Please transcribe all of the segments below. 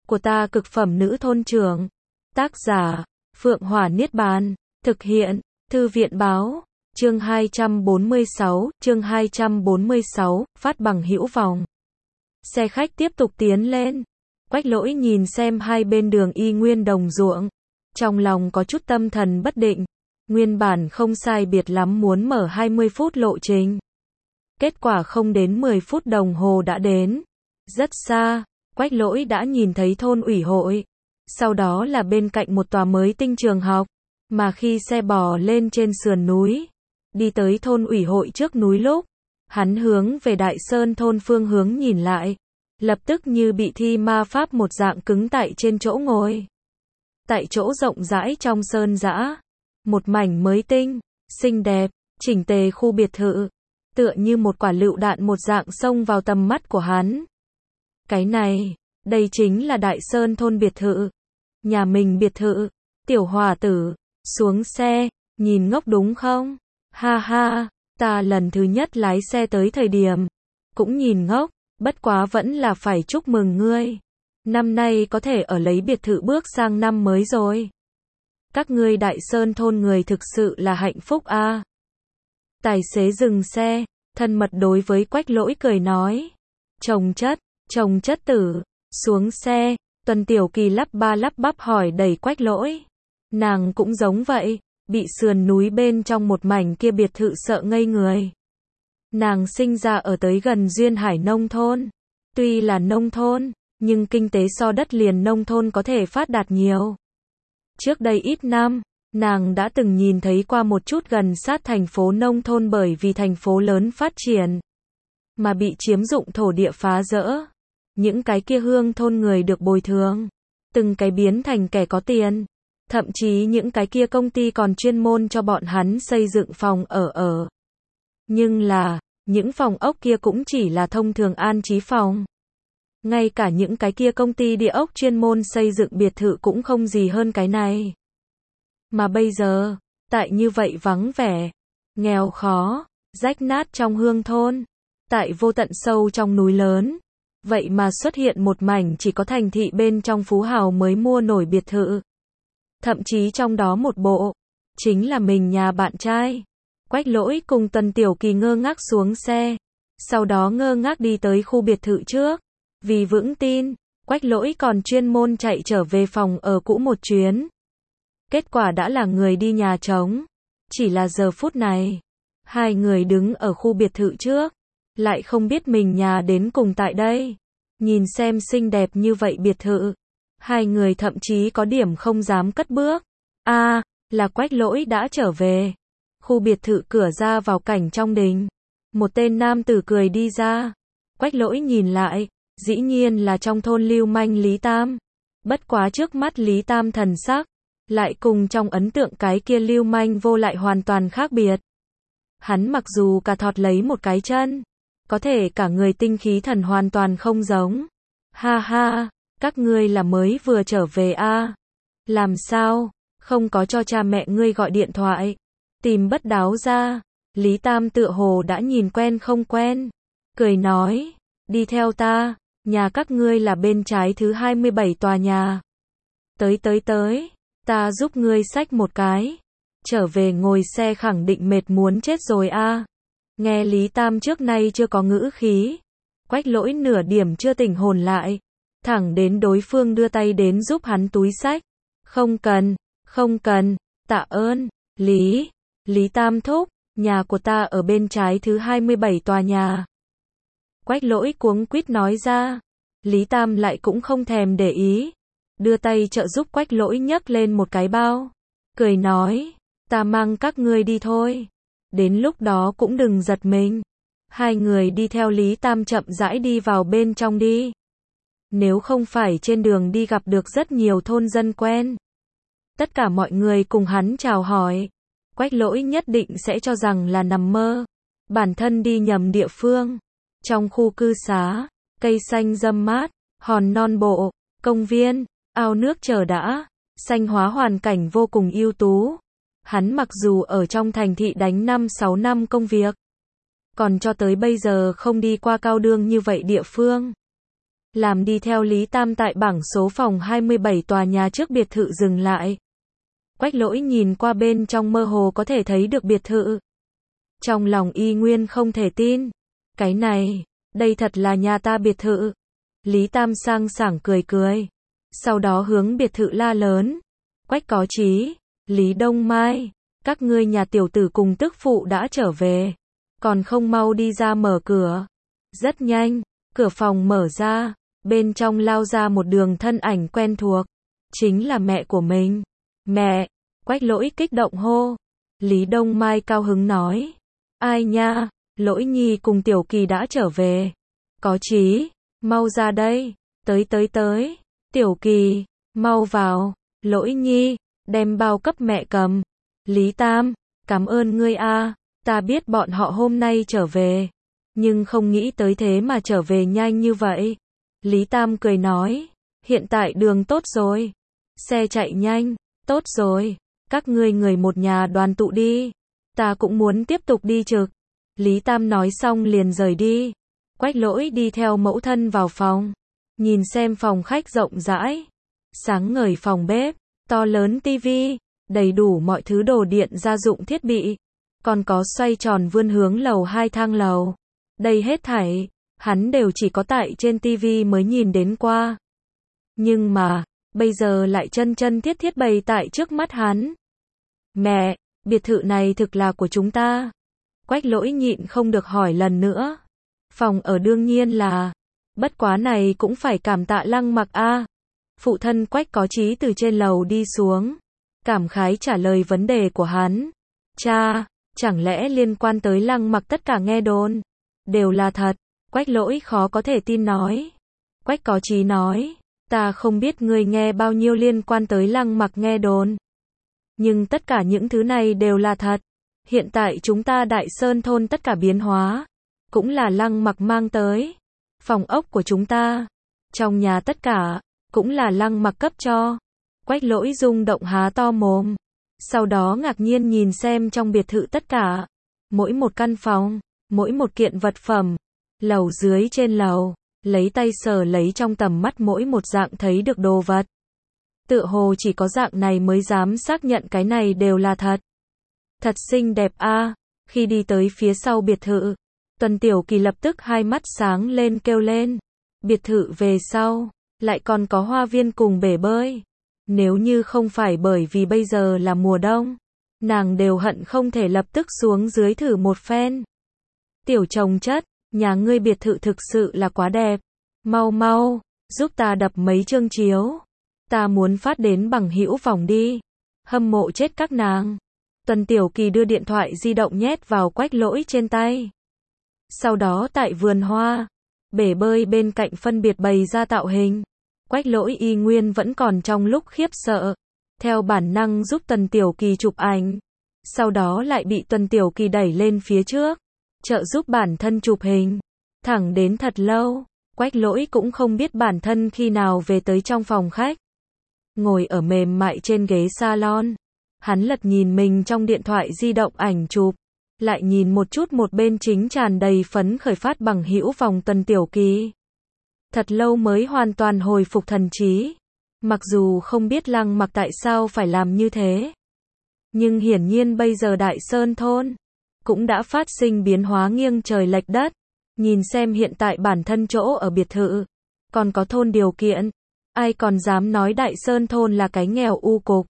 của ta cực phẩm nữ thôn trưởng. Tác giả, Phượng Hỏa Niết Bàn. Thực hiện, Thư viện báo. Chương 246, phát bằng hữu phòng. Xe khách tiếp tục tiến lên. Quách Lỗi nhìn xem hai bên đường y nguyên đồng ruộng. Trong lòng có chút tâm thần bất định. Nguyên bản không sai biệt lắm muốn mở 20 phút lộ trình. Kết quả không đến 10 phút đồng hồ đã đến. Rất xa, Quách Lỗi đã nhìn thấy thôn ủy hội. Sau đó là bên cạnh một tòa mới tinh trường học. Mà khi xe bò lên trên sườn núi, đi tới thôn ủy hội trước núi lúc, hắn hướng về Đại Sơn thôn phương hướng nhìn lại. Lập tức như bị thi ma pháp một dạng cứng tại trên chỗ ngồi. Tại chỗ rộng rãi trong sơn dã, một mảnh mới tinh, xinh đẹp, chỉnh tề khu biệt thự, tựa như một quả lựu đạn một dạng xông vào tầm mắt của hắn. Cái này, đây chính là Đại Sơn thôn biệt thự. Nhà mình biệt thự. Tiểu hòa tử, xuống xe, nhìn ngốc đúng không? Ha ha, ta lần thứ nhất lái xe tới thời điểm, cũng nhìn ngốc, bất quá vẫn là phải chúc mừng ngươi. Năm nay có thể ở lấy biệt thự bước sang năm mới rồi. Các ngươi Đại Sơn thôn người thực sự là hạnh phúc a. Tài xế dừng xe, thân mật đối với Quách Lỗi cười nói. Chồng chất tử, xuống xe, Tuần Tiểu Kỳ lắp ba lắp bắp hỏi đầy Quách Lỗi. Nàng cũng giống vậy, bị sườn núi bên trong một mảnh kia biệt thự sợ ngây người. Nàng sinh ra ở tới gần duyên hải nông thôn. Tuy là nông thôn, nhưng kinh tế so đất liền nông thôn có thể phát đạt nhiều. Trước đây ít năm, nàng đã từng nhìn thấy qua một chút gần sát thành phố nông thôn bởi vì thành phố lớn phát triển, mà bị chiếm dụng thổ địa phá rỡ. Những cái kia hương thôn người được bồi thường, từng cái biến thành kẻ có tiền. Thậm chí những cái kia công ty còn chuyên môn cho bọn hắn xây dựng phòng ở. Nhưng là, những phòng ốc kia cũng chỉ là thông thường an trí phòng. Ngay cả những cái kia công ty địa ốc chuyên môn xây dựng biệt thự cũng không gì hơn cái này. Mà bây giờ, tại như vậy vắng vẻ, nghèo khó, rách nát trong hương thôn, tại vô tận sâu trong núi lớn, vậy mà xuất hiện một mảnh chỉ có thành thị bên trong phú hào mới mua nổi biệt thự. Thậm chí trong đó một bộ, chính là mình nhà bạn trai. Quách Lỗi cùng Tần Tiểu Kỳ ngơ ngác xuống xe, sau đó ngơ ngác đi tới khu biệt thự trước. Vì vững tin, Quách Lỗi còn chuyên môn chạy trở về phòng ở cũ một chuyến. Kết quả đã là người đi nhà trống. Chỉ là giờ phút này, hai người đứng ở khu biệt thự trước, lại không biết mình nhà đến cùng tại đây. Nhìn xem xinh đẹp như vậy biệt thự, hai người thậm chí có điểm không dám cất bước. Là Quách Lỗi đã trở về. Khu biệt thự cửa ra vào cảnh trong đình. Một tên nam tử cười đi ra. Quách Lỗi nhìn lại, dĩ nhiên là trong thôn lưu manh Lý Tam. Bất quá trước mắt Lý Tam thần sắc, lại cùng trong ấn tượng cái kia lưu manh vô lại hoàn toàn khác biệt. Hắn mặc dù cả thọt lấy một cái chân, có thể cả người tinh khí thần hoàn toàn không giống. Ha ha, các ngươi là mới vừa trở về a? Làm sao, không có cho cha mẹ ngươi gọi điện thoại? Tìm Bất Đáo ra. Lý Tam tựa hồ đã nhìn quen không quen. Cười nói, đi theo ta, nhà các ngươi là bên trái thứ 27 tòa nhà. Tới, ta giúp ngươi xách một cái. Trở về ngồi xe khẳng định mệt muốn chết rồi a. Nghe Lý Tam trước nay chưa có ngữ khí. Quách Lỗi nửa điểm chưa tỉnh hồn lại. Thẳng đến đối phương đưa tay đến giúp hắn túi xách. Không cần, tạ ơn, Lý Tam thúc, nhà của ta ở bên trái thứ 27 tòa nhà. Quách Lỗi cuống quýt nói ra. Lý Tam lại cũng không thèm để ý. Đưa tay trợ giúp Quách Lỗi nhấc lên một cái bao. Cười nói, ta mang các ngươi đi thôi. Đến lúc đó cũng đừng giật mình. Hai người đi theo Lý Tam chậm rãi đi vào bên trong đi. Nếu không phải trên đường đi gặp được rất nhiều thôn dân quen, tất cả mọi người cùng hắn chào hỏi, Quách Lỗi nhất định sẽ cho rằng là nằm mơ. Bản thân đi nhầm địa phương. Trong khu cư xá, cây xanh râm mát, hòn non bộ, công viên, ao nước chờ đã, xanh hóa hoàn cảnh vô cùng ưu tú. Hắn mặc dù ở trong thành thị đánh 5-6 năm công việc, còn cho tới bây giờ không đi qua cao đương như vậy địa phương. làm đi theo Lý Tam tại bảng số phòng 27 tòa nhà trước biệt thự dừng lại. Quách Lỗi nhìn qua bên trong mơ hồ có thể thấy được biệt thự. Trong lòng y nguyên không thể tin. Cái này, đây thật là nhà ta biệt thự. Lý Tam sang sảng cười cười. Sau đó hướng biệt thự la lớn. Quách có trí, Lý Đông Mai, các ngươi nhà tiểu tử cùng tức phụ đã trở về. Còn không mau đi ra mở cửa. Rất nhanh, cửa phòng mở ra. Bên trong lao ra một đường thân ảnh quen thuộc. Chính là mẹ của mình. Mẹ, Quách Lỗi kích động hô. Lý Đông Mai cao hứng nói. Ai nha, Lỗi Nhi cùng Tiểu Kỳ đã trở về. Có trí, mau ra đây. Tới. Tiểu Kỳ, mau vào. Lỗi Nhi, đem bao cấp mẹ cầm. Lý Tam, cảm ơn ngươi a. Ta biết bọn họ hôm nay trở về. Nhưng không nghĩ tới thế mà trở về nhanh như vậy. Lý Tam cười nói. Hiện tại đường tốt rồi. Xe chạy nhanh. Tốt rồi. Các ngươi người một nhà đoàn tụ đi. Ta cũng muốn tiếp tục đi trực. Lý Tam nói xong liền rời đi. Quách Lỗi đi theo mẫu thân vào phòng. Nhìn xem phòng khách rộng rãi. Sáng ngời phòng bếp. To lớn tivi. Đầy đủ mọi thứ đồ điện gia dụng thiết bị. Còn có xoay tròn vươn hướng lầu 2 thang lầu. Đây hết thảy, hắn đều chỉ có tại trên tivi mới nhìn đến qua. Nhưng mà, bây giờ lại chân chân thiết thiết bày tại trước mắt hắn. Mẹ, biệt thự này thực là của chúng ta. Quách Lỗi nhịn không được hỏi lần nữa. Phòng ở đương nhiên là, bất quá này cũng phải cảm tạ Lăng Mặc a. Phụ thân Quách có trí từ trên lầu đi xuống. Cảm khái trả lời vấn đề của hắn. Cha, chẳng lẽ liên quan tới Lăng Mặc tất cả nghe đồn đều là thật? Quách Lỗi khó có thể tin nói. Quách có trí nói, ta không biết ngươi nghe bao nhiêu liên quan tới Lăng Mặc nghe đồn. Nhưng tất cả những thứ này đều là thật. Hiện tại chúng ta Đại Sơn thôn tất cả biến hóa, cũng là Lăng Mặc mang tới. Phòng ốc của chúng ta, trong nhà tất cả, cũng là Lăng Mặc cấp cho. Quách Lỗi rung động há to mồm. Sau đó ngạc nhiên nhìn xem trong biệt thự tất cả. Mỗi một căn phòng, mỗi một kiện vật phẩm, lầu dưới trên lầu, lấy tay sờ lấy trong tầm mắt mỗi một dạng thấy được đồ vật. Tựa hồ chỉ có dạng này mới dám xác nhận cái này đều là thật. Thật xinh đẹp a. Khi đi tới phía sau biệt thự, Tuần Tiểu Kỳ lập tức hai mắt sáng lên kêu lên. Biệt thự về sau, lại còn có hoa viên cùng bể bơi. Nếu như không phải bởi vì bây giờ là mùa đông, nàng đều hận không thể lập tức xuống dưới thử một phen. Tiểu chồng chất, nhà ngươi biệt thự thực sự là quá đẹp. Mau, giúp ta đập mấy chương chiếu. Ta muốn phát đến bằng hữu phòng đi. Hâm mộ chết các nàng. Tuần Tiểu Kỳ đưa điện thoại di động nhét vào Quách Lỗi trên tay. Sau đó tại vườn hoa, bể bơi bên cạnh phân biệt bày ra tạo hình. Quách Lỗi y nguyên vẫn còn trong lúc khiếp sợ. Theo bản năng giúp Tuần Tiểu Kỳ chụp ảnh. Sau đó lại bị Tuần Tiểu Kỳ đẩy lên phía trước. Trợ giúp bản thân chụp hình. Thẳng đến thật lâu, Quách Lỗi cũng không biết bản thân khi nào về tới trong phòng khách. Ngồi ở mềm mại trên ghế salon. Hắn lật nhìn mình trong điện thoại di động ảnh chụp. Lại nhìn một chút một bên chính tràn đầy phấn khởi phát bằng hữu vòng Tuần Tiểu Kỳ. Thật lâu mới hoàn toàn hồi phục thần trí. Mặc dù không biết Lăng Mặc tại sao phải làm như thế. Nhưng hiển nhiên bây giờ Đại Sơn thôn cũng đã phát sinh biến hóa nghiêng trời lệch đất. Nhìn xem hiện tại bản thân chỗ ở biệt thự, còn có thôn điều kiện. Ai còn dám nói Đại Sơn thôn là cái nghèo u cục.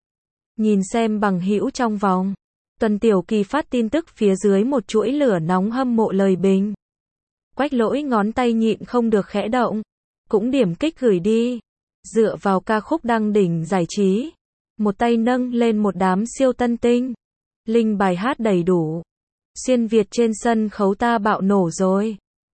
Nhìn xem bằng hữu trong vòng. Tuần Tiểu Kỳ phát tin tức phía dưới một chuỗi lửa nóng hâm mộ lời bình. Quách Lỗi ngón tay nhịn không được khẽ động. Cũng điểm kích gửi đi. Dựa vào ca khúc đăng đỉnh giải trí. Một tay nâng lên một đám siêu tân tinh. Linh bài hát đầy đủ. Xuyên Việt trên sân khấu ta bạo nổ rồi.